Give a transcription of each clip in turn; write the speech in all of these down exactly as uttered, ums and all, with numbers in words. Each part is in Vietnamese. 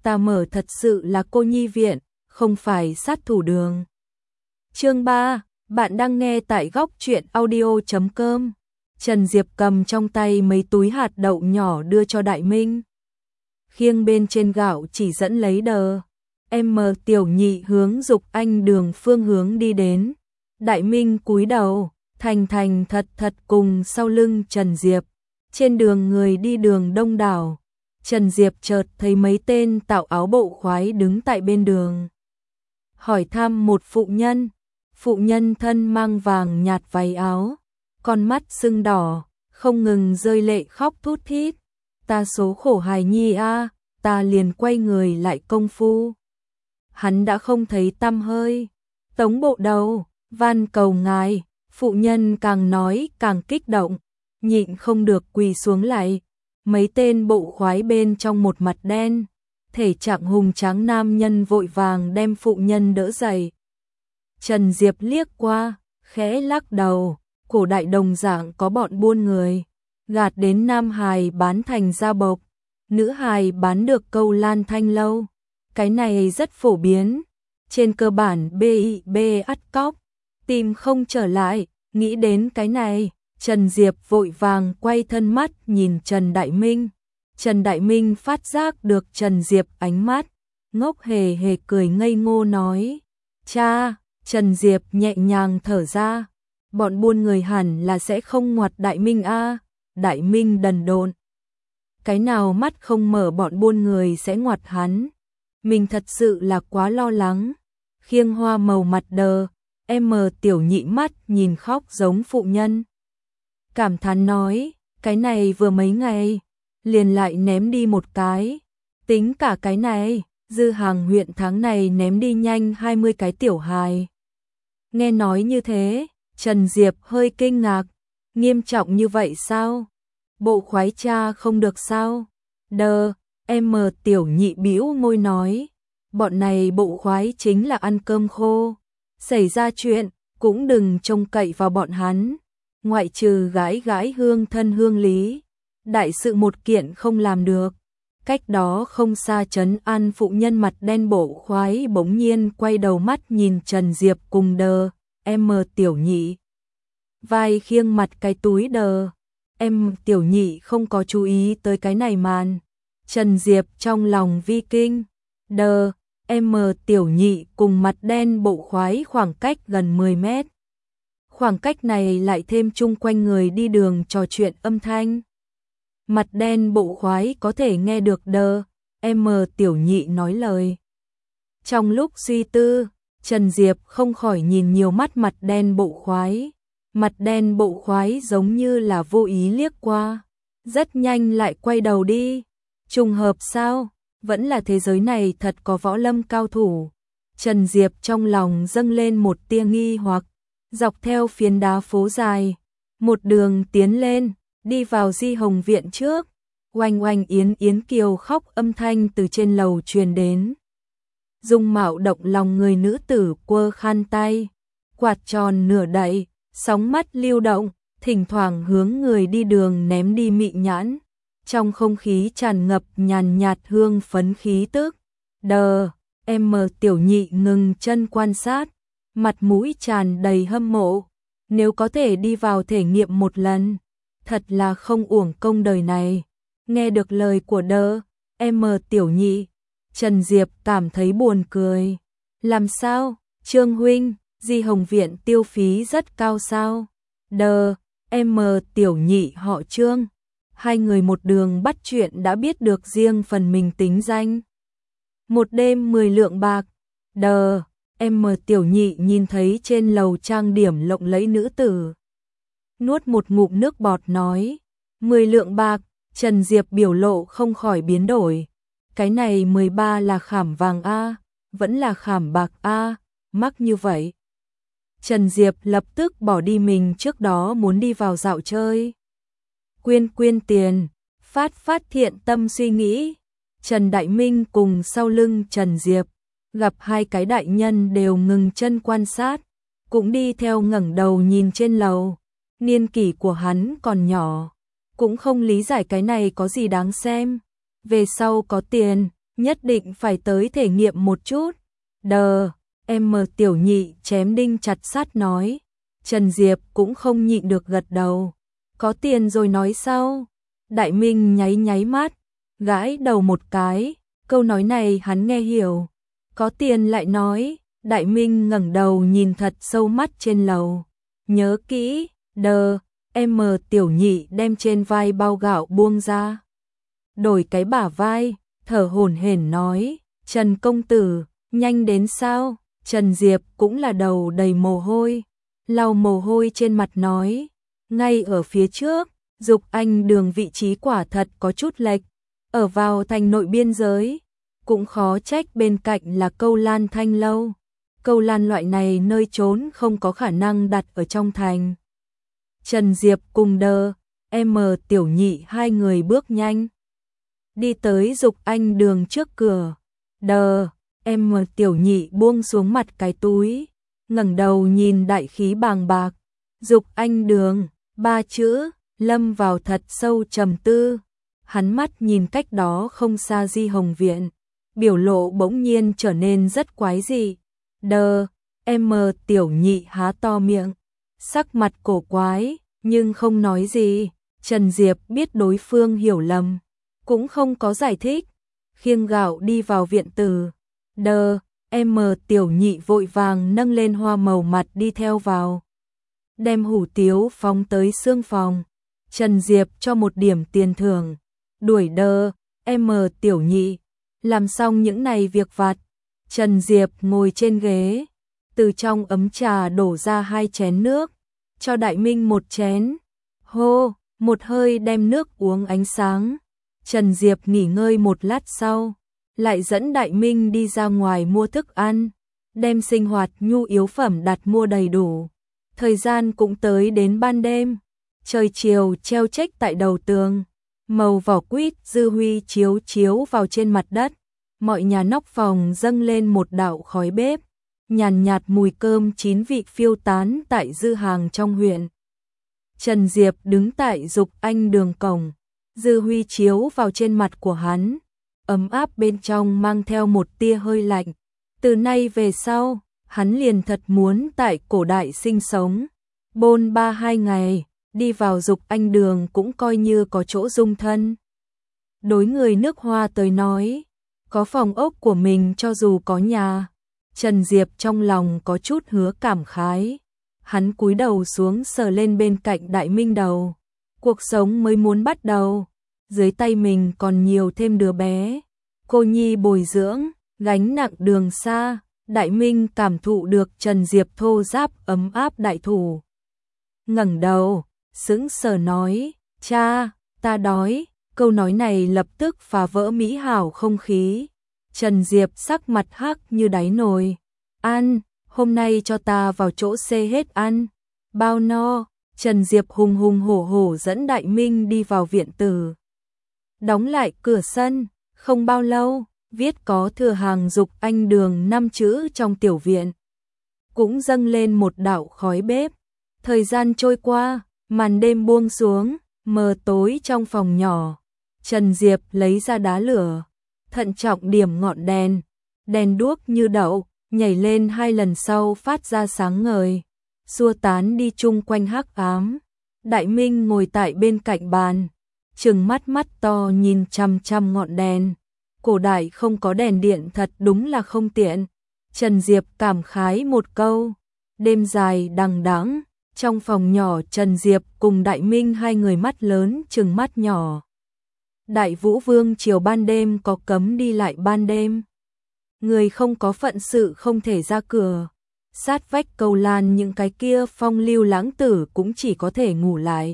ta mở thật sự là cô nhi viện, không phải sát thủ đường. Chương ba, bạn đang nghe tại góc truyện audio chấm com. Trần Diệp cầm trong tay mấy túi hạt đậu nhỏ đưa cho Đại Minh. Khiêng bên trên gạo chỉ dẫn lấy đờ. Em mờ Tiểu Nhị hướng dục anh đường phương hướng đi đến. Đại Minh cúi đầu, thành thành thật thật cùng sau lưng Trần Diệp. Trên đường người đi đường đông đảo. Trần Diệp chợt thấy mấy tên tạo áo bộ khoái đứng tại bên đường. Hỏi thăm một phụ nhân. Phụ nhân thân mang vàng nhạt váy áo, con mắt sưng đỏ, không ngừng rơi lệ khóc thút thít. Ta số khổ hài nhi a, ta liền quay người lại công phu. Hắn đã không thấy tăm hơi. Tống bộ đầu, van cầu ngài. Phụ nhân càng nói càng kích động, nhịn không được quỳ xuống lại. Mấy tên bộ khoái bên trong một mặt đen, thể trạng hùng tráng nam nhân vội vàng đem phụ nhân đỡ dậy. Trần Diệp liếc qua, khẽ lắc đầu, cổ đại đồng dạng có bọn buôn người, gạt đến nam hài bán thành da bộc, nữ hài bán được câu lan thanh lâu. Cái này rất phổ biến, trên cơ bản bê i bê ắt cóc, tìm không trở lại, nghĩ đến cái này, Trần Diệp vội vàng quay thân mắt nhìn Trần Đại Minh. Trần Đại Minh phát giác được Trần Diệp ánh mắt, ngốc hề hề cười ngây ngô nói, cha. Trần Diệp nhẹ nhàng thở ra, bọn buôn người hẳn là sẽ không ngoặt Đại Minh a. Đại Minh đần độn, cái nào mắt không mở bọn buôn người sẽ ngoặt hắn, mình thật sự là quá lo lắng. Khiêng hoa màu mặt đờ, em mờ Tiểu Nhị mắt nhìn khóc giống phụ nhân. Cảm thán nói, cái này vừa mấy ngày, liền lại ném đi một cái, tính cả cái này, dư hàng huyện tháng này ném đi nhanh hai mươi cái tiểu hài. Nghe nói như thế, Trần Diệp hơi kinh ngạc, nghiêm trọng như vậy sao? Bộ khoái cha không được sao? Đờ, em mờ Tiểu Nhị bĩu môi nói, bọn này bộ khoái chính là ăn cơm khô, xảy ra chuyện, cũng đừng trông cậy vào bọn hắn, ngoại trừ gái gái hương thân hương lý, đại sự một kiện không làm được. Cách đó không xa trấn an phụ nhân mặt đen bộ khoái bỗng nhiên quay đầu mắt nhìn Trần Diệp cùng đờ, em mờ Tiểu Nhị. Vai khiêng mặt cái túi đờ, em Tiểu Nhị không có chú ý tới cái này màn. Trần Diệp trong lòng vi kinh, đờ, em mờ Tiểu Nhị cùng mặt đen bộ khoái khoảng cách gần mười mét. Khoảng cách này lại thêm chung quanh người đi đường trò chuyện âm thanh. Mặt đen bộ khoái có thể nghe được đờ, em mờ Tiểu Nhị nói lời. Trong lúc suy tư, Trần Diệp không khỏi nhìn nhiều mắt mặt đen bộ khoái. Mặt đen bộ khoái giống như là vô ý liếc qua, rất nhanh lại quay đầu đi. Trùng hợp sao? Vẫn là thế giới này thật có võ lâm cao thủ. Trần Diệp trong lòng dâng lên một tia nghi hoặc, dọc theo phiến đá phố dài, một đường tiến lên. Đi vào Di Hồng viện trước, oanh oanh yến yến kiều khóc âm thanh từ trên lầu truyền đến. Dung mạo động lòng người nữ tử quơ khăn tay, quạt tròn nửa đậy, sóng mắt lưu động, thỉnh thoảng hướng người đi đường ném đi mị nhãn. Trong không khí tràn ngập nhàn nhạt hương phấn khí tức. Đờ, em mờ Tiểu Nhị ngừng chân quan sát, mặt mũi tràn đầy hâm mộ. Nếu có thể đi vào thể nghiệm một lần, thật là không uổng công đời này. Nghe được lời của đờ, em mờ Tiểu Nhị, Trần Diệp cảm thấy buồn cười. Làm sao, Trương huynh, Di Hồng viện tiêu phí rất cao sao? Đờ, em mờ Tiểu Nhị họ Trương. Hai người một đường bắt chuyện đã biết được riêng phần mình tính danh. Một đêm mười lượng bạc. Đờ, em mờ Tiểu Nhị nhìn thấy trên lầu trang điểm lộng lẫy nữ tử, nuốt một ngụm nước bọt nói, mười lượng bạc. Trần Diệp biểu lộ không khỏi biến đổi. Cái này mười ba là khảm vàng a, vẫn là khảm bạc a, mắc như vậy. Trần Diệp lập tức bỏ đi mình trước đó muốn đi vào dạo chơi. Quyên quyên tiền, phát phát thiện tâm suy nghĩ. Trần Đại Minh cùng sau lưng Trần Diệp, gặp hai cái đại nhân đều ngừng chân quan sát, cũng đi theo ngẩng đầu nhìn trên lầu. Niên kỷ của hắn còn nhỏ, cũng không lý giải cái này có gì đáng xem. Về sau có tiền, nhất định phải tới thể nghiệm một chút. Đờ, em mờ tiểu nhị chém đinh chặt sắt nói. Trần Diệp cũng không nhịn được gật đầu. Có tiền rồi nói sau. Đại Minh nháy nháy mắt, gãi đầu một cái, câu nói này hắn nghe hiểu. Có tiền lại nói. Đại Minh ngẩng đầu nhìn thật sâu mắt trên lầu. Nhớ kỹ, đờ, em mờ tiểu nhị đem trên vai bao gạo buông ra. Đổi cái bả vai, thở hổn hển nói, Trần công tử, nhanh đến sao? Trần Diệp cũng là đầu đầy mồ hôi, lau mồ hôi trên mặt nói, ngay ở phía trước, Dục Anh đường vị trí quả thật có chút lệch, ở vào thành nội biên giới, cũng khó trách bên cạnh là Câu Lan Thanh lâu. Câu lan loại này nơi trốn không có khả năng đặt ở trong thành. Trần Diệp cùng đờ, em mờ tiểu nhị hai người bước nhanh. Đi tới Dục Anh đường trước cửa. Đờ, em mờ tiểu nhị buông xuống mặt cái túi. Ngẩng đầu nhìn đại khí bàng bạc. Dục Anh đường, ba chữ, lâm vào thật sâu trầm tư. Hắn mắt nhìn cách đó không xa Di Hồng Viện. Biểu lộ bỗng nhiên trở nên rất quái dị. Đờ, em mờ tiểu nhị há to miệng, sắc mặt cổ quái, nhưng không nói gì. Trần Diệp biết đối phương hiểu lầm, cũng không có giải thích, khiêng gạo đi vào viện tử. Đờ, em mờ tiểu nhị vội vàng nâng lên hoa màu mặt đi theo vào. Đem hủ tiếu phóng tới xương phòng. Trần Diệp cho một điểm tiền thưởng, đuổi đờ, em mờ tiểu nhị, làm xong những này việc vặt. Trần Diệp ngồi trên ghế, từ trong ấm trà đổ ra hai chén nước, cho Đại Minh một chén. Hô, một hơi đem nước uống ánh sáng. Trần Diệp nghỉ ngơi một lát sau, lại dẫn Đại Minh đi ra ngoài mua thức ăn, đem sinh hoạt nhu yếu phẩm đặt mua đầy đủ. Thời gian cũng tới đến ban đêm, trời chiều treo chếch tại đầu tường, màu vỏ quýt dư huy chiếu chiếu vào trên mặt đất. Mọi nhà nóc phòng dâng lên một đạo khói bếp, nhàn nhạt mùi cơm chín vị phiêu tán tại dư hàng trong huyện. Trần Diệp đứng tại Dục Anh đường cổng, dư huy chiếu vào trên mặt của hắn, ấm áp bên trong mang theo một tia hơi lạnh. Từ nay về sau, hắn liền thật muốn tại cổ đại sinh sống, bôn ba hai ngày, đi vào Dục Anh đường cũng coi như có chỗ dung thân. Đối người nước Hoa tới nói, có phòng ốc của mình cho dù có nhà, Trần Diệp trong lòng có chút hứa cảm khái. Hắn cúi đầu xuống sờ lên bên cạnh Đại Minh đầu. Cuộc sống mới muốn bắt đầu, dưới tay mình còn nhiều thêm đứa bé. Cô nhi bồi dưỡng, gánh nặng đường xa, Đại Minh cảm thụ được Trần Diệp thô ráp ấm áp đại thủ. Ngẩng đầu, sững sờ nói, cha, ta đói. Câu nói này lập tức phá vỡ mỹ hảo không khí. Trần Diệp sắc mặt hắc như đáy nồi. Ăn, hôm nay cho ta vào chỗ xê hết ăn. Bao no, Trần Diệp hùng hùng hổ hổ dẫn Đại Minh đi vào viện tử. Đóng lại cửa sân, không bao lâu, viết có thừa hàng Dục Anh đường năm chữ trong tiểu viện. Cũng dâng lên một đạo khói bếp. Thời gian trôi qua, màn đêm buông xuống, mờ tối trong phòng nhỏ. Trần Diệp lấy ra đá lửa, thận trọng điểm ngọn đèn, đèn đuốc như đậu, nhảy lên hai lần sau phát ra sáng ngời, xua tán đi chung quanh hắc ám. Đại Minh ngồi tại bên cạnh bàn, trừng mắt mắt to nhìn chằm chằm ngọn đèn. Cổ đại không có đèn điện thật đúng là không tiện. Trần Diệp cảm khái một câu. Đêm dài đằng đẵng, trong phòng nhỏ Trần Diệp cùng Đại Minh hai người mắt lớn trừng mắt nhỏ. Đại Vũ Vương chiều ban đêm có cấm đi lại ban đêm. Người không có phận sự không thể ra cửa. Sát vách Câu Lan những cái kia phong lưu lãng tử cũng chỉ có thể ngủ lại.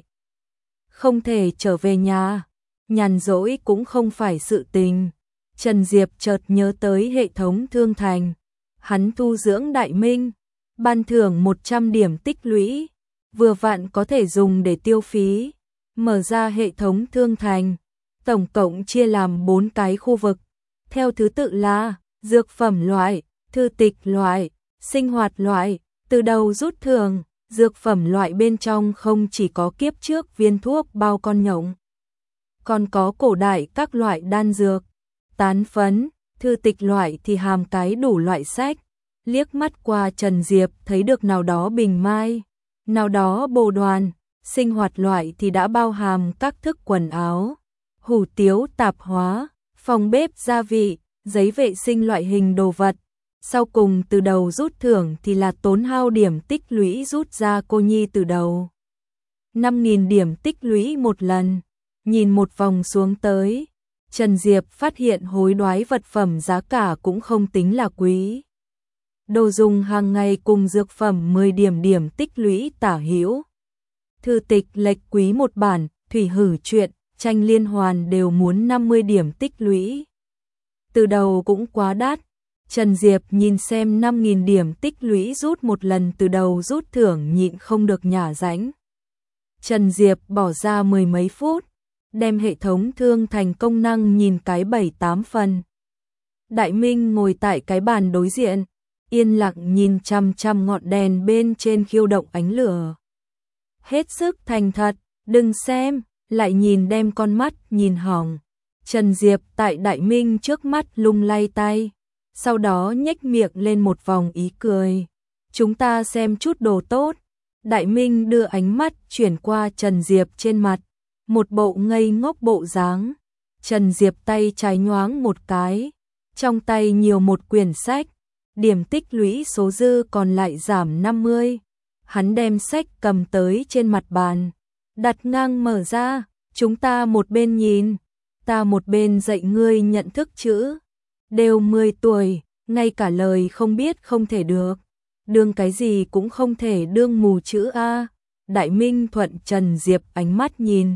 Không thể trở về nhà. Nhàn rỗi cũng không phải sự tình. Trần Diệp chợt nhớ tới hệ thống thương thành. Hắn tu dưỡng Đại Minh, ban thưởng một trăm điểm tích lũy, vừa vặn có thể dùng để tiêu phí. Mở ra hệ thống thương thành, tổng cộng chia làm bốn cái khu vực, theo thứ tự là dược phẩm loại, thư tịch loại, sinh hoạt loại. Từ đầu rút thưởng, dược phẩm loại bên trong không chỉ có kiếp trước viên thuốc bao con nhộng, còn có cổ đại các loại đan dược, tán phấn, thư tịch loại thì hàm cái đủ loại sách, liếc mắt qua Trần Diệp thấy được nào đó bình mai, nào đó bồ đoàn, sinh hoạt loại thì đã bao hàm các thức quần áo, hủ tiếu tạp hóa, phòng bếp gia vị, giấy vệ sinh loại hình đồ vật. Sau cùng từ đầu rút thưởng thì là tốn hao điểm tích lũy rút ra cô nhi từ đầu. năm nghìn điểm tích lũy một lần, nhìn một vòng xuống tới, Trần Diệp phát hiện hối đoái vật phẩm giá cả cũng không tính là quý. Đồ dùng hàng ngày cùng dược phẩm mười điểm điểm tích lũy tả hữu. Thư tịch lệch quý một bản, thủy hử truyện, tranh liên hoàn đều muốn năm mươi điểm tích lũy. Từ đầu cũng quá đắt. Trần Diệp nhìn xem năm nghìn điểm tích lũy rút một lần từ đầu rút thưởng nhịn không được nhả rãnh. Trần Diệp bỏ ra mười mấy phút, đem hệ thống thương thành công năng nhìn cái bảy tám phần. Đại Minh ngồi tại cái bàn đối diện, yên lặng nhìn chằm chằm ngọn đèn bên trên khiêu động ánh lửa. Hết sức thành thật, đừng xem, lại nhìn đem con mắt nhìn hỏng. Trần Diệp tại Đại Minh trước mắt lung lay tay, sau đó nhếch miệng lên một vòng ý cười. Chúng ta xem chút đồ tốt. Đại Minh đưa ánh mắt chuyển qua Trần Diệp trên mặt, một bộ ngây ngốc bộ dáng. Trần Diệp tay trái nhoáng một cái, trong tay nhiều một quyển sách, điểm tích lũy số dư còn lại giảm năm mươi. Hắn đem sách cầm tới trên mặt bàn, đặt ngang mở ra, chúng ta một bên nhìn, ta một bên dạy ngươi nhận thức chữ. Đều mười tuổi, ngay cả lời không biết không thể được, đương cái gì cũng không thể đương mù chữ a. Đại Minh thuận Trần Diệp ánh mắt nhìn,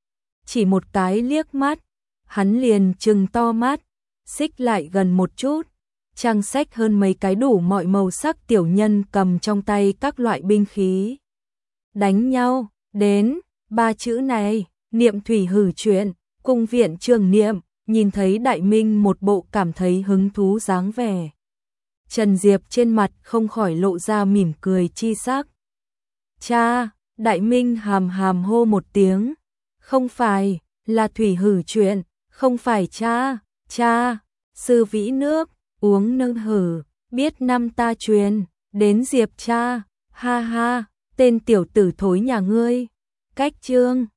chỉ một cái liếc mắt, hắn liền trừng to mắt, xích lại gần một chút, trang sách hơn mấy cái đủ mọi màu sắc tiểu nhân cầm trong tay các loại binh khí. Đánh nhau, đến, ba chữ này, niệm thủy hử truyện, cung viện trường niệm, nhìn thấy Đại Minh một bộ cảm thấy hứng thú dáng vẻ. Trần Diệp trên mặt không khỏi lộ ra mỉm cười chi sắc. Cha, Đại Minh hàm hàm hô một tiếng, không phải, là thủy hử truyện, không phải cha, cha, sư vĩ nước, uống nâng hử, biết năm ta truyền, đến Diệp cha, ha ha, tên tiểu tử thối nhà ngươi, cách chương.